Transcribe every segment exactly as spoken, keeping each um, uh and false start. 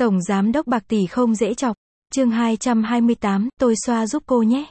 Tổng giám đốc bạc tỷ không dễ chọc. Chương hai trăm hai mươi tám, tôi xoa giúp cô nhé.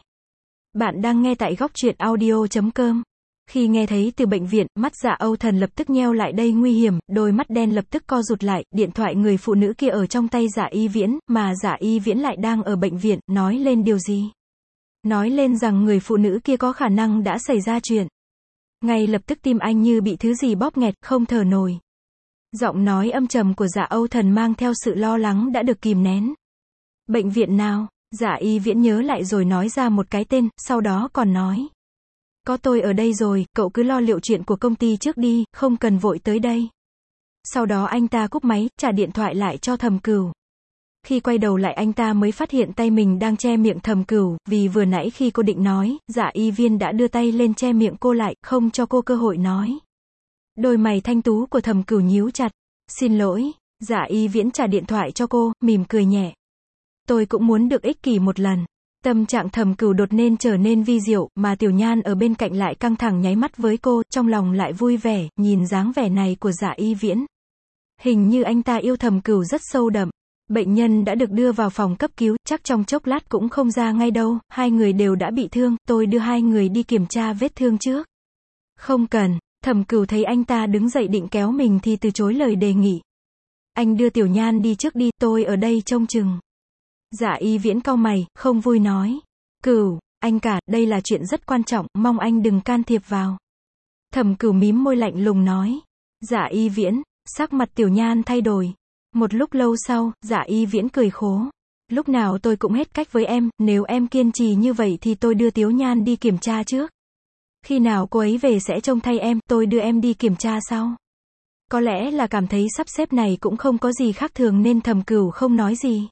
Bạn đang nghe tại góc truyện audio chấm com. Khi nghe thấy từ bệnh viện, mắt Dạ Âu Thần lập tức nheo lại, đây nguy hiểm, đôi mắt đen lập tức co rụt lại, điện thoại người phụ nữ kia ở trong tay Dạ Y Viễn, mà Dạ Y Viễn lại đang ở bệnh viện, nói lên điều gì? Nói lên rằng người phụ nữ kia có khả năng đã xảy ra chuyện. Ngay lập tức tim anh như bị thứ gì bóp nghẹt, không thở nổi. Giọng nói âm trầm của Dạ Âu Thần mang theo sự lo lắng đã được kìm nén. Bệnh viện nào? Dạ Y Viễn nhớ lại rồi nói ra một cái tên, sau đó còn nói. Có tôi ở đây rồi, cậu cứ lo liệu chuyện của công ty trước đi, không cần vội tới đây. Sau đó anh ta cúp máy, trả điện thoại lại cho Thẩm Cửu. Khi quay đầu lại anh ta mới phát hiện tay mình đang che miệng Thẩm Cửu, vì vừa nãy khi cô định nói, Dạ Y Viễn đã đưa tay lên che miệng cô lại, không cho cô cơ hội nói. Đôi mày thanh tú của Thẩm Cửu nhíu chặt. Xin lỗi. Dạ Y Viễn trả điện thoại cho cô, mỉm cười nhẹ. Tôi cũng muốn được ích kỷ một lần. Tâm trạng Thẩm Cửu đột nhiên trở nên vi diệu, mà Tiểu Nhan ở bên cạnh lại căng thẳng nháy mắt với cô, trong lòng lại vui vẻ, nhìn dáng vẻ này của Dạ Y Viễn. Hình như anh ta yêu Thẩm Cửu rất sâu đậm. Bệnh nhân đã được đưa vào phòng cấp cứu, chắc trong chốc lát cũng không ra ngay đâu, hai người đều đã bị thương, tôi đưa hai người đi kiểm tra vết thương trước. Không cần. Thẩm Cửu thấy anh ta đứng dậy định kéo mình thì từ chối lời đề nghị. Anh đưa Tiểu Nhan đi trước đi, tôi ở đây trông chừng. Dạ Y Viễn cau mày, không vui nói. Cửu, anh cả, đây là chuyện rất quan trọng, mong anh đừng can thiệp vào. Thẩm Cửu mím môi lạnh lùng nói. Dạ Y Viễn, sắc mặt Tiểu Nhan thay đổi. Một lúc lâu sau, Dạ Y Viễn cười khố. Lúc nào tôi cũng hết cách với em, nếu em kiên trì như vậy thì tôi đưa Tiểu Nhan đi kiểm tra trước. Khi nào cô ấy về sẽ trông thay em, tôi đưa em đi kiểm tra sau. Có lẽ là cảm thấy sắp xếp này cũng không có gì khác thường nên Thẩm Cửu không nói gì.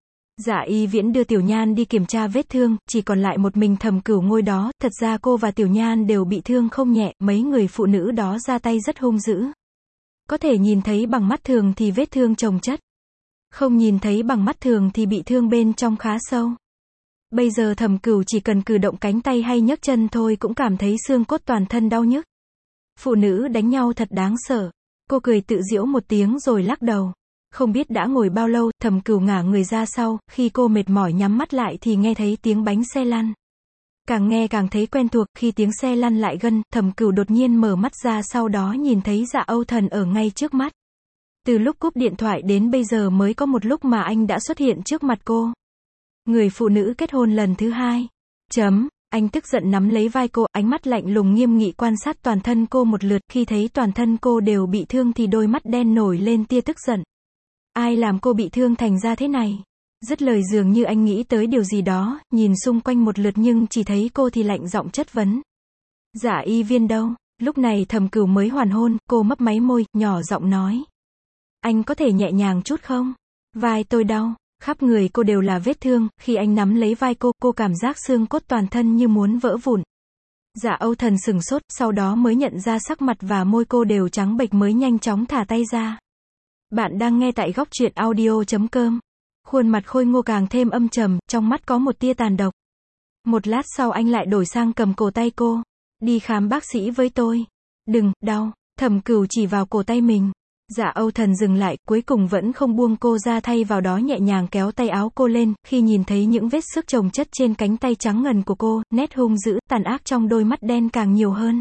Dạ Y Viễn đưa Tiểu Nhan đi kiểm tra vết thương, chỉ còn lại một mình Thẩm Cửu ngồi đó, thật ra cô và Tiểu Nhan đều bị thương không nhẹ, mấy người phụ nữ đó ra tay rất hung dữ. Có thể nhìn thấy bằng mắt thường thì vết thương chồng chất. Không nhìn thấy bằng mắt thường thì bị thương bên trong khá sâu. Bây giờ Thẩm Cửu chỉ cần cử động cánh tay hay nhấc chân thôi cũng cảm thấy xương cốt toàn thân đau nhức. Phụ nữ đánh nhau thật đáng sợ. Cô cười tự giễu một tiếng rồi lắc đầu. Không biết đã ngồi bao lâu, Thẩm Cửu ngả người ra sau, khi cô mệt mỏi nhắm mắt lại thì nghe thấy tiếng bánh xe lăn. Càng nghe càng thấy quen thuộc, khi tiếng xe lăn lại gần, Thẩm Cửu đột nhiên mở mắt ra, sau đó nhìn thấy Dạ Âu Thần ở ngay trước mắt. Từ lúc cúp điện thoại đến bây giờ mới có một lúc mà anh đã xuất hiện trước mặt cô. Người phụ nữ kết hôn lần thứ hai. Chấm. Anh tức giận nắm lấy vai cô, ánh mắt lạnh lùng nghiêm nghị quan sát toàn thân cô một lượt, khi thấy toàn thân cô đều bị thương thì đôi mắt đen nổi lên tia tức giận. Ai làm cô bị thương thành ra thế này? Dứt lời dường như anh nghĩ tới điều gì đó, nhìn xung quanh một lượt nhưng chỉ thấy cô thì lạnh giọng chất vấn. Dạ Y Viễn đâu? Lúc này Thẩm Cửu mới hoàn hôn, cô mấp máy môi, nhỏ giọng nói. Anh có thể nhẹ nhàng chút không? Vai tôi đau. Khắp người cô đều là vết thương, khi anh nắm lấy vai cô, cô cảm giác xương cốt toàn thân như muốn vỡ vụn. Dạ Âu Thần sừng sốt, sau đó mới nhận ra sắc mặt và môi cô đều trắng bệch mới nhanh chóng thả tay ra. Bạn đang nghe tại góc truyện audio chấm com. Khuôn mặt khôi ngô càng thêm âm trầm, trong mắt có một tia tàn độc. Một lát sau anh lại đổi sang cầm cổ tay cô. Đi khám bác sĩ với tôi. Đừng, đau. Thẩm Cửu chỉ vào cổ tay mình. Dạ Âu Thần dừng lại, cuối cùng vẫn không buông cô ra, thay vào đó nhẹ nhàng kéo tay áo cô lên, khi nhìn thấy những vết xước chồng chất trên cánh tay trắng ngần của cô, nét hung dữ, tàn ác trong đôi mắt đen càng nhiều hơn.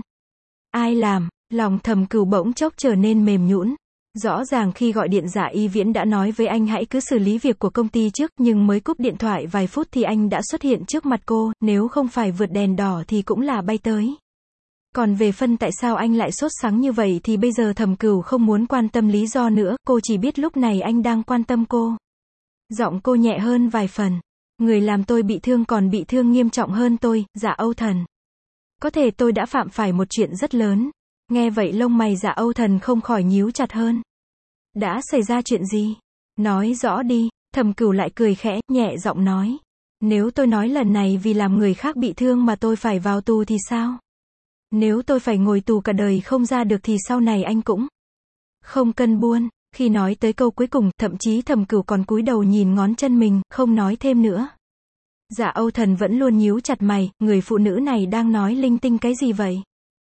Ai làm? Lòng Thẩm Cửu bỗng chốc trở nên mềm nhũn. Rõ ràng khi gọi điện Dạ Y Viễn đã nói với anh hãy cứ xử lý việc của công ty trước, nhưng mới cúp điện thoại vài phút thì anh đã xuất hiện trước mặt cô, nếu không phải vượt đèn đỏ thì cũng là bay tới. Còn về phân tại sao anh lại sốt sắng như vậy thì bây giờ Thẩm Cửu không muốn quan tâm lý do nữa, cô chỉ biết lúc này anh đang quan tâm cô. Giọng cô nhẹ hơn vài phần. Người làm tôi bị thương còn bị thương nghiêm trọng hơn tôi, Dạ Âu Thần. Có thể tôi đã phạm phải một chuyện rất lớn. Nghe vậy lông mày Dạ Âu Thần không khỏi nhíu chặt hơn. Đã xảy ra chuyện gì? Nói rõ đi. Thẩm Cửu lại cười khẽ, nhẹ giọng nói. Nếu tôi nói lần này vì làm người khác bị thương mà tôi phải vào tù thì sao? Nếu tôi phải ngồi tù cả đời không ra được thì sau này anh cũng không cân buôn. Khi nói tới câu cuối cùng, thậm chí Thẩm Cửu còn cúi đầu nhìn ngón chân mình, không nói thêm nữa. Dạ Âu Thần vẫn luôn nhíu chặt mày, người phụ nữ này đang nói linh tinh cái gì vậy?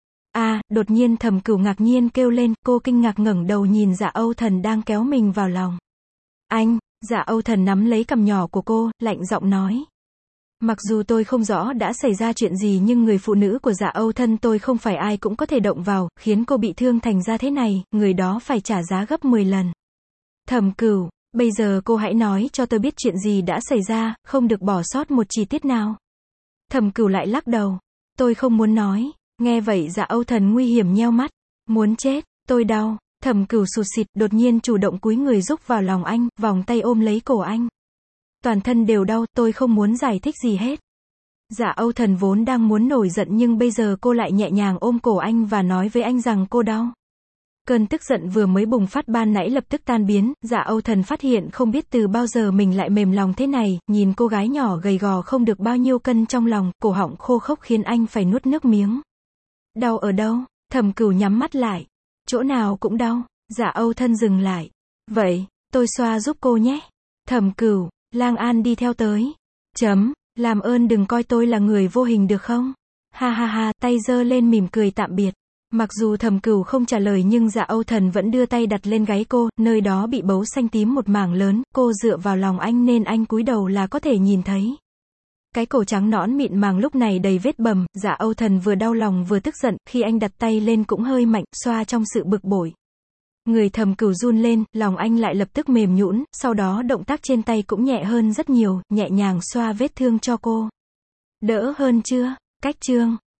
À, đột nhiên Thẩm Cửu ngạc nhiên kêu lên, cô kinh ngạc ngẩng đầu nhìn Dạ Âu Thần đang kéo mình vào lòng. Anh, Dạ Âu Thần nắm lấy cằm nhỏ của cô, lạnh giọng nói. Mặc dù tôi không rõ đã xảy ra chuyện gì nhưng người phụ nữ của Dạ Âu Thân tôi không phải ai cũng có thể động vào, khiến cô bị thương thành ra thế này, người đó phải trả giá gấp mười lần. Thẩm Cửu, bây giờ cô hãy nói cho tôi biết chuyện gì đã xảy ra, không được bỏ sót một chi tiết nào. Thẩm Cửu lại lắc đầu. Tôi không muốn nói. Nghe vậy Dạ Âu Thần nguy hiểm nheo mắt. Muốn chết, tôi đau. Thẩm Cửu sụt sịt, đột nhiên chủ động cúi người rúc vào lòng anh, vòng tay ôm lấy cổ anh. Toàn thân đều đau, tôi không muốn giải thích gì hết. Dạ Âu Thần vốn đang muốn nổi giận nhưng bây giờ cô lại nhẹ nhàng ôm cổ anh và nói với anh rằng cô đau. Cơn tức giận vừa mới bùng phát ban nãy lập tức tan biến, Dạ Âu Thần phát hiện không biết từ bao giờ mình lại mềm lòng thế này, nhìn cô gái nhỏ gầy gò không được bao nhiêu cân trong lòng, cổ họng khô khốc khiến anh phải nuốt nước miếng. Đau ở đâu? Thẩm Cửu nhắm mắt lại. Chỗ nào cũng đau. Dạ Âu Thân dừng lại. Vậy, tôi xoa giúp cô nhé. Thẩm Cửu, Lang An đi theo tới. Chấm, làm ơn đừng coi tôi là người vô hình được không? Ha ha ha, tay giơ lên mỉm cười tạm biệt. Mặc dù Thẩm Cửu không trả lời nhưng Dạ Âu Thần vẫn đưa tay đặt lên gáy cô, nơi đó bị bấu xanh tím một mảng lớn, cô dựa vào lòng anh nên anh cúi đầu là có thể nhìn thấy. Cái cổ trắng nõn mịn màng lúc này đầy vết bầm, Dạ Âu Thần vừa đau lòng vừa tức giận, khi anh đặt tay lên cũng hơi mạnh, xoa trong sự bực bội. Người Thẩm Cửu run lên, lòng anh lại lập tức mềm nhũn, sau đó động tác trên tay cũng nhẹ hơn rất nhiều, nhẹ nhàng xoa vết thương cho cô. Đỡ hơn chưa? Cách chương